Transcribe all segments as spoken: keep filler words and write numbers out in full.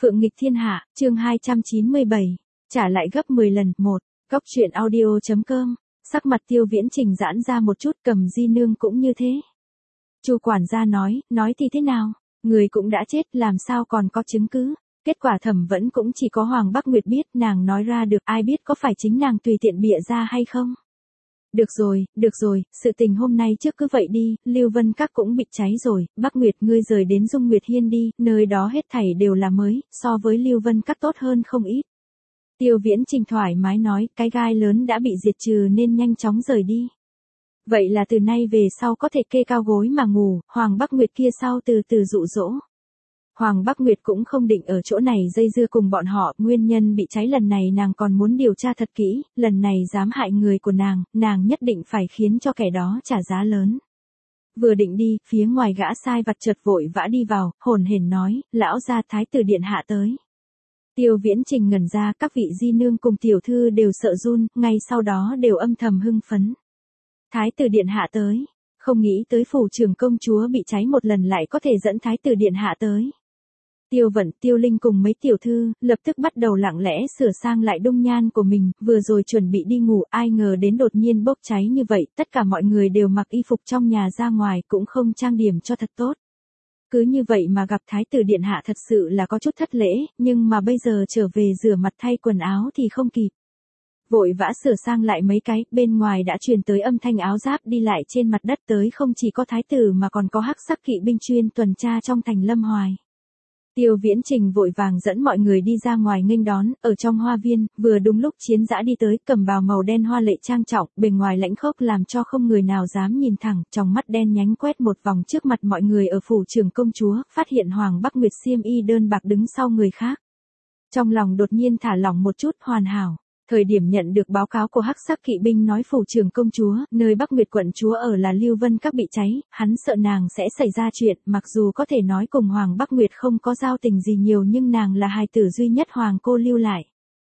Phượng nghịch thiên hạ, chương hai trăm chín mươi bảy, trả lại gấp mười lần, một, Cóc truyện audio.com, sắc mặt Tiêu Viễn Trình giãn ra một chút, Cầm Di nương cũng như thế. Chu quản gia nói, nói thì thế nào, người cũng đã chết, làm sao còn có chứng cứ, kết quả thẩm vẫn cũng chỉ có Hoàng Bắc Nguyệt biết, nàng nói ra được, ai biết có phải chính nàng tùy tiện bịa ra hay không. Được rồi, được rồi, sự tình hôm nay trước cứ vậy đi, Lưu Vân Các cũng bị cháy rồi, Bắc Nguyệt ngươi rời đến Dung Nguyệt Hiên đi, nơi đó hết thảy đều là mới, so với Lưu Vân Các tốt hơn không ít. Tiêu Viễn Trình thoải mái nói, cái gai lớn đã bị diệt trừ nên nhanh chóng rời đi. Vậy là từ nay về sau có thể kê cao gối mà ngủ, Hoàng Bắc Nguyệt kia sau từ từ dụ dỗ. Hoàng Bắc Nguyệt cũng không định ở chỗ này dây dưa cùng bọn họ, nguyên nhân bị cháy lần này nàng còn muốn điều tra thật kỹ, lần này dám hại người của nàng, nàng nhất định phải khiến cho kẻ đó trả giá lớn. Vừa định đi, phía ngoài gã sai vặt chợt vội vã đi vào, hồn hển nói, lão gia thái tử điện hạ tới. Tiêu Viễn Trình ngẩn ra, các vị di nương cùng tiểu thư đều sợ run, ngay sau đó đều âm thầm hưng phấn. Thái tử điện hạ tới, không nghĩ tới phủ trưởng công chúa bị cháy một lần lại có thể dẫn thái tử điện hạ tới. Tiêu Vận, Tiêu Linh cùng mấy tiểu thư, lập tức bắt đầu lặng lẽ sửa sang lại dung nhan của mình, vừa rồi chuẩn bị đi ngủ, ai ngờ đến đột nhiên bốc cháy như vậy, tất cả mọi người đều mặc y phục trong nhà ra ngoài, cũng không trang điểm cho thật tốt. Cứ như vậy mà gặp thái tử điện hạ thật sự là có chút thất lễ, nhưng mà bây giờ trở về rửa mặt thay quần áo thì không kịp. Vội vã sửa sang lại mấy cái, bên ngoài đã truyền tới âm thanh áo giáp đi lại trên mặt đất tới, không chỉ có thái tử mà còn có hắc sắc kỵ binh chuyên tuần tra trong thành Lâm Hoài. Tiêu Viễn Trình vội vàng dẫn mọi người đi ra ngoài nghênh đón, ở trong hoa viên, vừa đúng lúc Chiến Dã đi tới, cầm bào màu đen hoa lệ trang trọng, bề ngoài lãnh khốc làm cho không người nào dám nhìn thẳng, trong mắt đen nhánh quét một vòng trước mặt mọi người ở phủ trưởng công chúa, phát hiện Hoàng Bắc Nguyệt xiêm y đơn bạc đứng sau người khác. Trong lòng đột nhiên thả lỏng một chút, hoàn hảo. Thời điểm nhận được báo cáo của hắc sắc kỵ binh nói phủ trưởng công chúa, nơi Bắc Nguyệt quận chúa ở là Lưu Vân Các bị cháy, hắn sợ nàng sẽ xảy ra chuyện, mặc dù có thể nói cùng Hoàng Bắc Nguyệt không có giao tình gì nhiều nhưng nàng là hài tử duy nhất Hoàng cô lưu lại.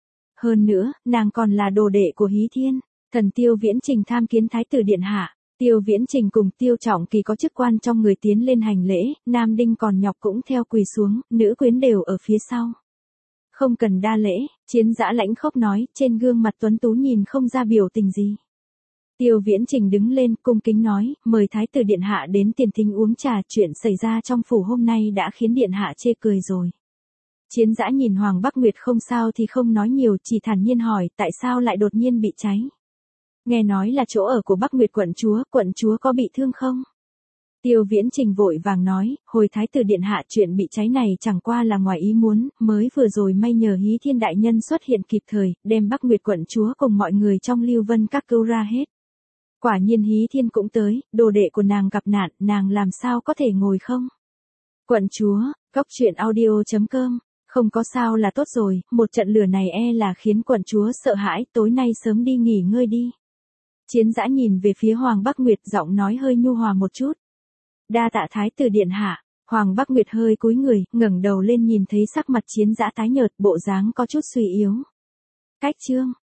Hơn nữa, nàng còn là đồ đệ của Hí Thiên, thần Tiêu Viễn Trình tham kiến thái tử điện hạ. Tiêu Viễn Trình cùng Tiêu Trọng Kỳ có chức quan trong người tiến lên hành lễ, Nam Đinh còn nhọc cũng theo quỳ xuống, nữ quyến đều ở phía sau. Không cần đa lễ, Chiến Dã lãnh khốc nói, trên gương mặt tuấn tú nhìn không ra biểu tình gì. Tiêu Viễn Trình đứng lên, cung kính nói, mời thái tử điện hạ đến tiền thính uống trà, chuyện xảy ra trong phủ hôm nay đã khiến điện hạ chê cười rồi. Chiến Dã nhìn Hoàng Bắc Nguyệt không sao thì không nói nhiều, chỉ thản nhiên hỏi, tại sao lại đột nhiên bị cháy? Nghe nói là chỗ ở của Bắc Nguyệt quận chúa, quận chúa có bị thương không? Tiêu Viễn Trình vội vàng nói, hồi thái tử điện hạ, chuyện bị cháy này chẳng qua là ngoài ý muốn, mới vừa rồi may nhờ Hí Thiên đại nhân xuất hiện kịp thời, đem Bắc Nguyệt quận chúa cùng mọi người trong Lưu Vân Các cứu ra hết. Quả nhiên Hí Thiên cũng tới, đồ đệ của nàng gặp nạn, nàng làm sao có thể ngồi không? Quận chúa, Cóc truyện audio.com, không có sao là tốt rồi, một trận lửa này e là khiến quận chúa sợ hãi, tối nay sớm đi nghỉ ngơi đi. Chiến Dã nhìn về phía Hoàng Bắc Nguyệt, giọng nói hơi nhu hòa một chút. Đa tạ thái tử điện hạ. Hoàng Bắc Nguyệt hơi cúi người, ngẩng đầu lên nhìn thấy sắc mặt Chiến Dã tái nhợt, bộ dáng có chút suy yếu. Cách chương